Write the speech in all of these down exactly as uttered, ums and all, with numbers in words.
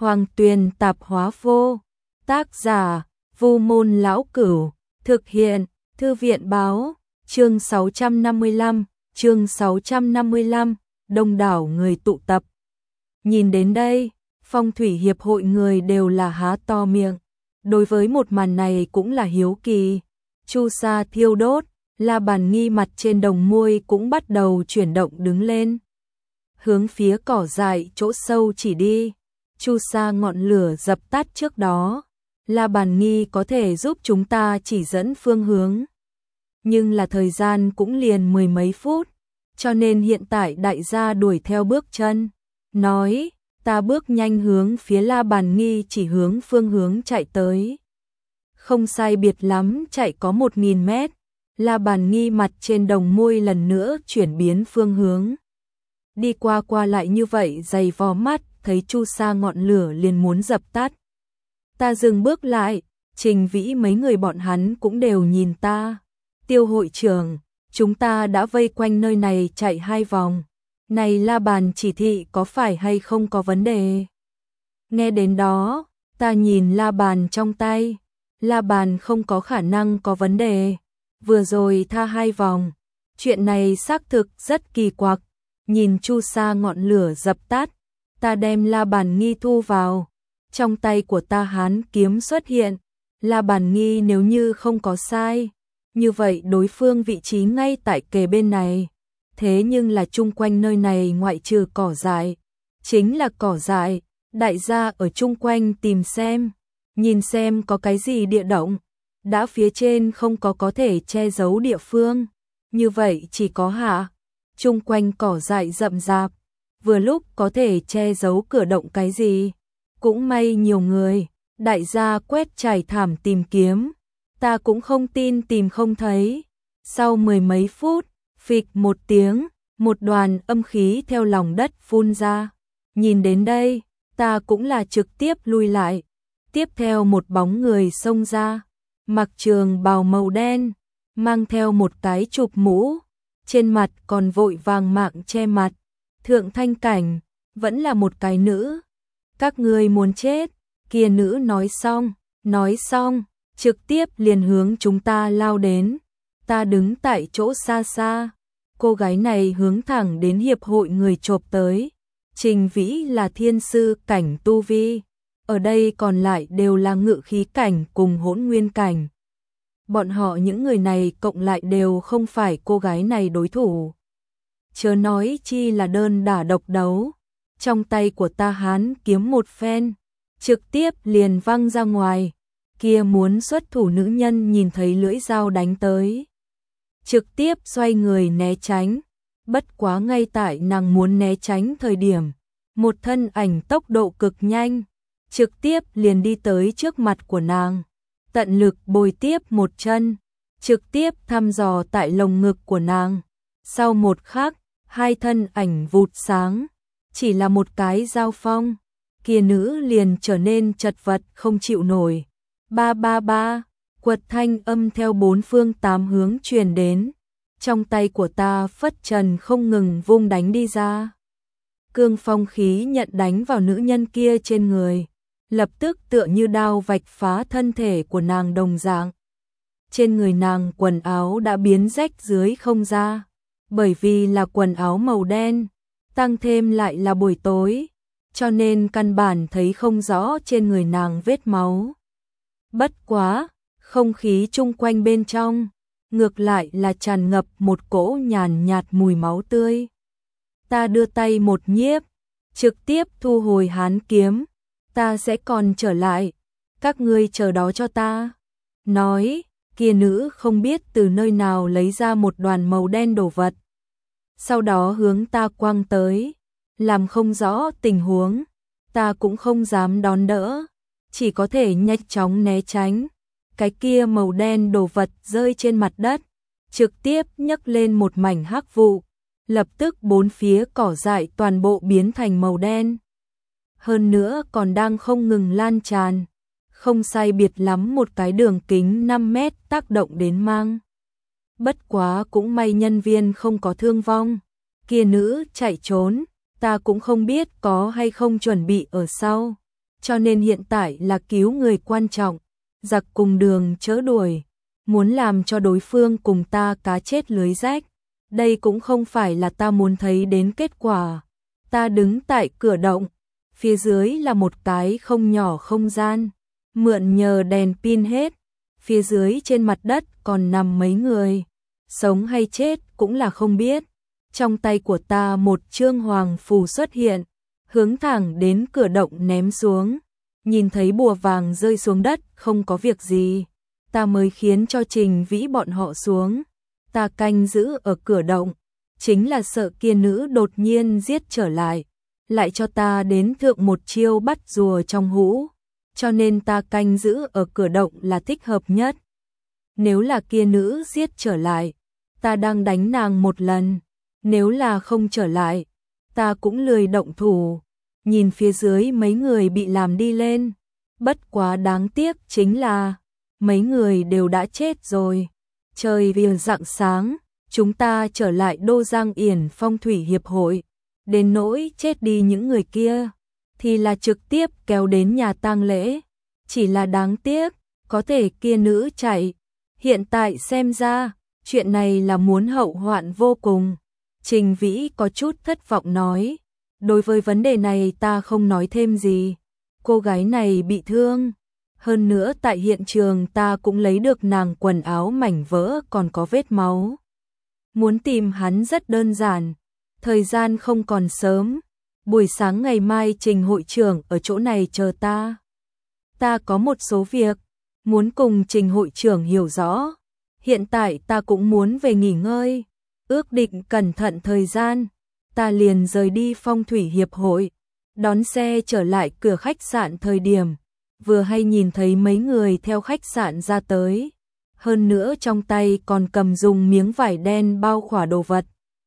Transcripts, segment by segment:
Hoàng Tuyền Tạp Hóa Vô. Tác giả: Vu Môn Lão Cửu. Thực hiện: Thư viện báo. Chương sáu trăm năm mươi lăm, chương sáu trăm năm mươi lăm, đông đảo người tụ tập. Nhìn đến đây, Phong thủy hiệp hội người đều là há to miệng. Đối với một màn này cũng là hiếu kỳ. Chu sa thiêu đốt, La Bàn Nghi mặt trên đồng môi cũng bắt đầu chuyển động đứng lên. Hướng phía cỏ dại chỗ sâu chỉ đi. Chu sa ngọn lửa dập tắt trước đó. La Bàn Nghi có thể giúp chúng ta chỉ dẫn phương hướng. Nhưng là thời gian cũng liền mười mấy phút. Cho nên hiện tại đại gia đuổi theo bước chân. Nói, ta bước nhanh hướng phía La Bàn Nghi chỉ hướng phương hướng chạy tới. Không sai biệt lắm chạy có một nghìn mét. La Bàn Nghi mặt trên đồng môi lần nữa chuyển biến phương hướng. Đi qua qua lại như vậy dày vò mắt, thấy chu sa ngọn lửa liền muốn dập tắt. Ta dừng bước lại, Trình Vĩ mấy người bọn hắn cũng đều nhìn ta. Tiêu hội trưởng, chúng ta đã vây quanh nơi này chạy hai vòng. Này La Bàn chỉ thị có phải hay không có vấn đề? Nghe đến đó, ta nhìn La Bàn trong tay. La Bàn không có khả năng có vấn đề. Vừa rồi tha hai vòng. Chuyện này xác thực rất kỳ quặc. Nhìn chu sa ngọn lửa dập tắt, ta đem La Bàn Nghi thu vào. Trong tay của ta hán kiếm xuất hiện. La Bàn Nghi nếu như không có sai, như vậy đối phương vị trí ngay tại kề bên này. Thế nhưng là chung quanh nơi này ngoại trừ cỏ dại, chính là cỏ dại. Đại gia ở chung quanh tìm xem, nhìn xem có cái gì địa động. Đã phía trên không có có thể che giấu địa phương, như vậy chỉ có hạ. Chung quanh cỏ dại rậm rạp, vừa lúc có thể che giấu cửa động cái gì. Cũng may nhiều người, đại gia quét trải thảm tìm kiếm. Ta cũng không tin tìm không thấy. Sau mười mấy phút, phịch một tiếng, một đoàn âm khí theo lòng đất phun ra. Nhìn đến đây, ta cũng là trực tiếp lui lại. Tiếp theo một bóng người xông ra, mặc trường bào màu đen, mang theo một cái chụp mũ, trên mặt còn vội vàng mạng che mặt. Thượng Thanh Cảnh, vẫn là một cái nữ. Các ngươi muốn chết? Kia nữ nói xong, nói xong, trực tiếp liền hướng chúng ta lao đến. Ta đứng tại chỗ xa xa, cô gái này hướng thẳng đến hiệp hội người chộp tới. Trình Vĩ là thiên sư cảnh tu vi, ở đây còn lại đều là ngự khí cảnh cùng hỗn nguyên cảnh. Bọn họ những người này cộng lại đều không phải cô gái này đối thủ. Chớ nói chi là đơn đả độc đấu. Trong tay của ta hán kiếm một phen, trực tiếp liền văng ra ngoài. Kia muốn xuất thủ nữ nhân nhìn thấy lưỡi dao đánh tới, trực tiếp xoay người né tránh. Bất quá ngay tại nàng muốn né tránh thời điểm, một thân ảnh tốc độ cực nhanh, trực tiếp liền đi tới trước mặt của nàng. Tận lực bồi tiếp một chân, trực tiếp thăm dò tại lồng ngực của nàng. Sau một khắc, hai thân ảnh vụt sáng. Chỉ là một cái giao phong, kia nữ liền trở nên chật vật không chịu nổi. Ba ba ba, quật thanh âm theo bốn phương tám hướng truyền đến. Trong tay của ta phất trần không ngừng vung đánh đi ra. Cương phong khí nhận đánh vào nữ nhân kia trên người, lập tức tựa như đao vạch phá thân thể của nàng đồng dạng. Trên người nàng quần áo đã biến rách dưới không ra, bởi vì là quần áo màu đen. Tăng thêm lại là buổi tối, cho nên căn bản thấy không rõ trên người nàng vết máu. Bất quá, không khí chung quanh bên trong, ngược lại là tràn ngập một cỗ nhàn nhạt mùi máu tươi. Ta đưa tay một nhiếp, trực tiếp thu hồi hán kiếm. Ta sẽ còn trở lại, các ngươi chờ đó cho ta. Nói, kia nữ không biết từ nơi nào lấy ra một đoàn màu đen đồ vật. Sau đó hướng ta quăng tới, làm không rõ tình huống, ta cũng không dám đón đỡ, chỉ có thể nhanh chóng né tránh. Cái kia màu đen đồ vật rơi trên mặt đất, trực tiếp nhấc lên một mảnh hắc vụ, lập tức bốn phía cỏ dại toàn bộ biến thành màu đen. Hơn nữa còn đang không ngừng lan tràn, không sai biệt lắm một cái đường kính năm mét tác động đến mang. Bất quá cũng may nhân viên không có thương vong. Kia nữ chạy trốn, ta cũng không biết có hay không chuẩn bị ở sau. cho nên hiện tại là cứu người quan trọng, giặc cùng đường chớ đuổi, muốn làm cho đối phương cùng ta cá chết lưới rách. Đây cũng không phải là ta muốn thấy đến kết quả. Ta đứng tại cửa động, phía dưới là một cái không nhỏ không gian, mượn nhờ đèn pin hết, phía dưới trên mặt đất còn nằm mấy người, sống hay chết cũng là không biết. Trong tay của ta một chương hoàng phù xuất hiện, hướng thẳng đến cửa động ném xuống, nhìn thấy bùa vàng rơi xuống đất không có việc gì, ta mới khiến cho Trình Vĩ bọn họ xuống. Ta canh giữ ở cửa động, chính là sợ kia nữ đột nhiên giết trở lại, lại cho ta đến thượng một chiêu bắt rùa trong hũ, cho nên ta canh giữ ở cửa động là thích hợp nhất. Nếu là kia nữ giết trở lại, ta đang đánh nàng một lần, nếu là không trở lại, ta cũng lười động thủ. Nhìn phía dưới mấy người bị làm đi lên, bất quá đáng tiếc chính là mấy người đều đã chết rồi. Trời vừa rạng sáng, chúng ta trở lại Đô Giang Yển Phong Thủy Hiệp hội, đến nỗi chết đi những người kia thì là trực tiếp kéo đến nhà tang lễ, chỉ là đáng tiếc, có thể kia nữ chạy, hiện tại xem ra, chuyện này là muốn hậu hoạn vô cùng. Trình Vĩ có chút thất vọng nói, đối với vấn đề này ta không nói thêm gì, cô gái này bị thương. Hơn nữa tại hiện trường ta cũng lấy được nàng quần áo mảnh vỡ còn có vết máu. Muốn tìm hắn rất đơn giản, thời gian không còn sớm, buổi sáng ngày mai Trình hội trưởng ở chỗ này chờ ta. Ta có một số việc, muốn cùng Trình hội trưởng hiểu rõ, hiện tại ta cũng muốn về nghỉ ngơi, ước định cẩn thận thời gian, ta liền rời đi Phong Thủy Hiệp hội, đón xe trở lại cửa khách sạn thời điểm. Vừa hay nhìn thấy mấy người theo khách sạn ra tới, hơn nữa trong tay còn cầm dùng miếng vải đen bao khỏa đồ vật.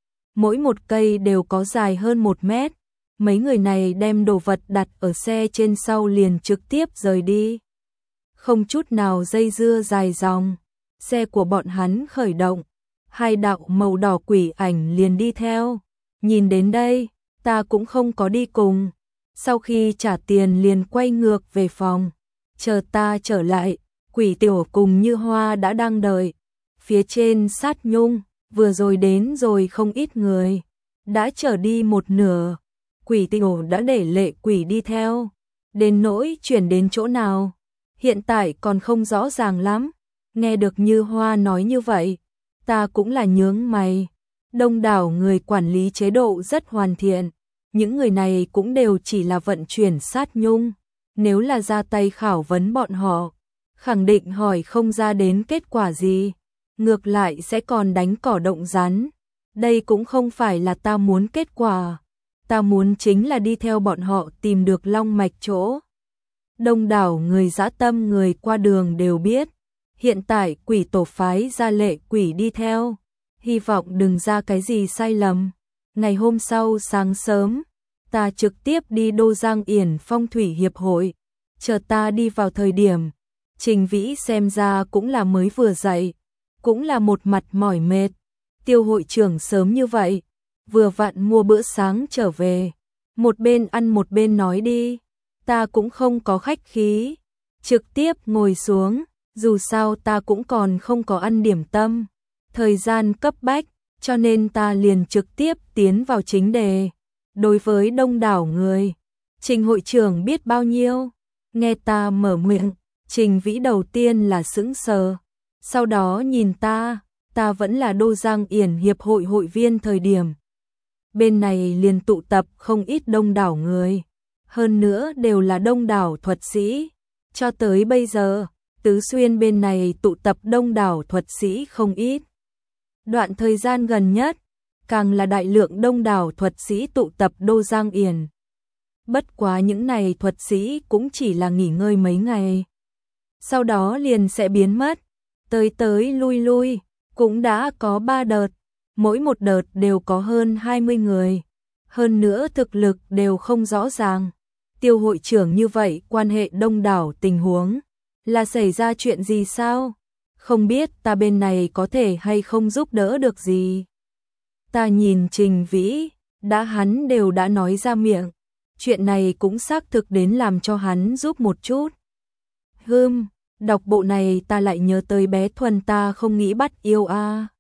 Mỗi một cây đều có dài hơn một mét, mấy người này đem đồ vật đặt ở xe trên sau liền trực tiếp rời đi. Không chút nào dây dưa dài dòng, xe của bọn hắn khởi động, hai đạo màu đỏ quỷ ảnh liền đi theo. Nhìn đến đây, ta cũng không có đi cùng. Sau khi trả tiền liền quay ngược về phòng, chờ ta trở lại, quỷ tiểu cùng Như Hoa đã đang đợi. Phía trên sát nhung, vừa rồi đến rồi không ít người, đã trở đi một nửa, quỷ tiểu đã để lệ quỷ đi theo. Đến nỗi chuyển đến chỗ nào, hiện tại còn không rõ ràng lắm. Nghe được Như Hoa nói như vậy, ta cũng là nhướng mày. Đông đảo người quản lý chế độ rất hoàn thiện. Những người này cũng đều chỉ là vận chuyển sát nhung, nếu là ra tay khảo vấn bọn họ, khẳng định hỏi không ra đến kết quả gì, ngược lại sẽ còn đánh cỏ động rắn. Đây cũng không phải là ta muốn kết quả, ta muốn chính là đi theo bọn họ tìm được long mạch chỗ. Đông đảo người dã tâm người qua đường đều biết, hiện tại quỷ tổ phái ra lệ quỷ đi theo, hy vọng đừng ra cái gì sai lầm. Ngày hôm sau sáng sớm, ta trực tiếp đi Đô Giang Yển Phong Thủy Hiệp hội, chờ ta đi vào thời điểm, Trình Vĩ xem ra cũng là mới vừa dậy, cũng là một mặt mỏi mệt. Tiêu hội trưởng sớm như vậy, vừa vặn mua bữa sáng trở về, một bên ăn một bên nói đi, ta cũng không có khách khí, trực tiếp ngồi xuống, dù sao ta cũng còn không có ăn điểm tâm, thời gian cấp bách, cho nên ta liền trực tiếp tiến vào chính đề. Đối với đông đảo người, Trình hội trưởng biết bao nhiêu, nghe ta mở miệng, Trình Vĩ đầu tiên là sững sờ, sau đó nhìn ta, ta vẫn là Đô Giang Yển Hiệp hội hội viên thời điểm. Bên này liền tụ tập không ít đông đảo người, hơn nữa đều là đông đảo thuật sĩ, cho tới bây giờ, Tứ Xuyên bên này tụ tập đông đảo thuật sĩ không ít. Đoạn thời gian gần nhất, càng là đại lượng đông đảo thuật sĩ tụ tập Đô Giang Yển. Bất quá những này thuật sĩ cũng chỉ là nghỉ ngơi mấy ngày, sau đó liền sẽ biến mất, tới tới lui lui, cũng đã có ba đợt, mỗi một đợt đều có hơn hai mươi người, hơn nữa thực lực đều không rõ ràng. Tiêu hội trưởng như vậy quan hệ đông đảo tình huống, là xảy ra chuyện gì sao? Không biết ta bên này có thể hay không giúp đỡ được gì. Ta nhìn Trình Vĩ, đã hắn đều đã nói ra miệng, chuyện này cũng xác thực đến làm cho hắn giúp một chút. Hừm, đọc bộ này ta lại nhớ tới bé Thuần ta không nghĩ bắt yêu a.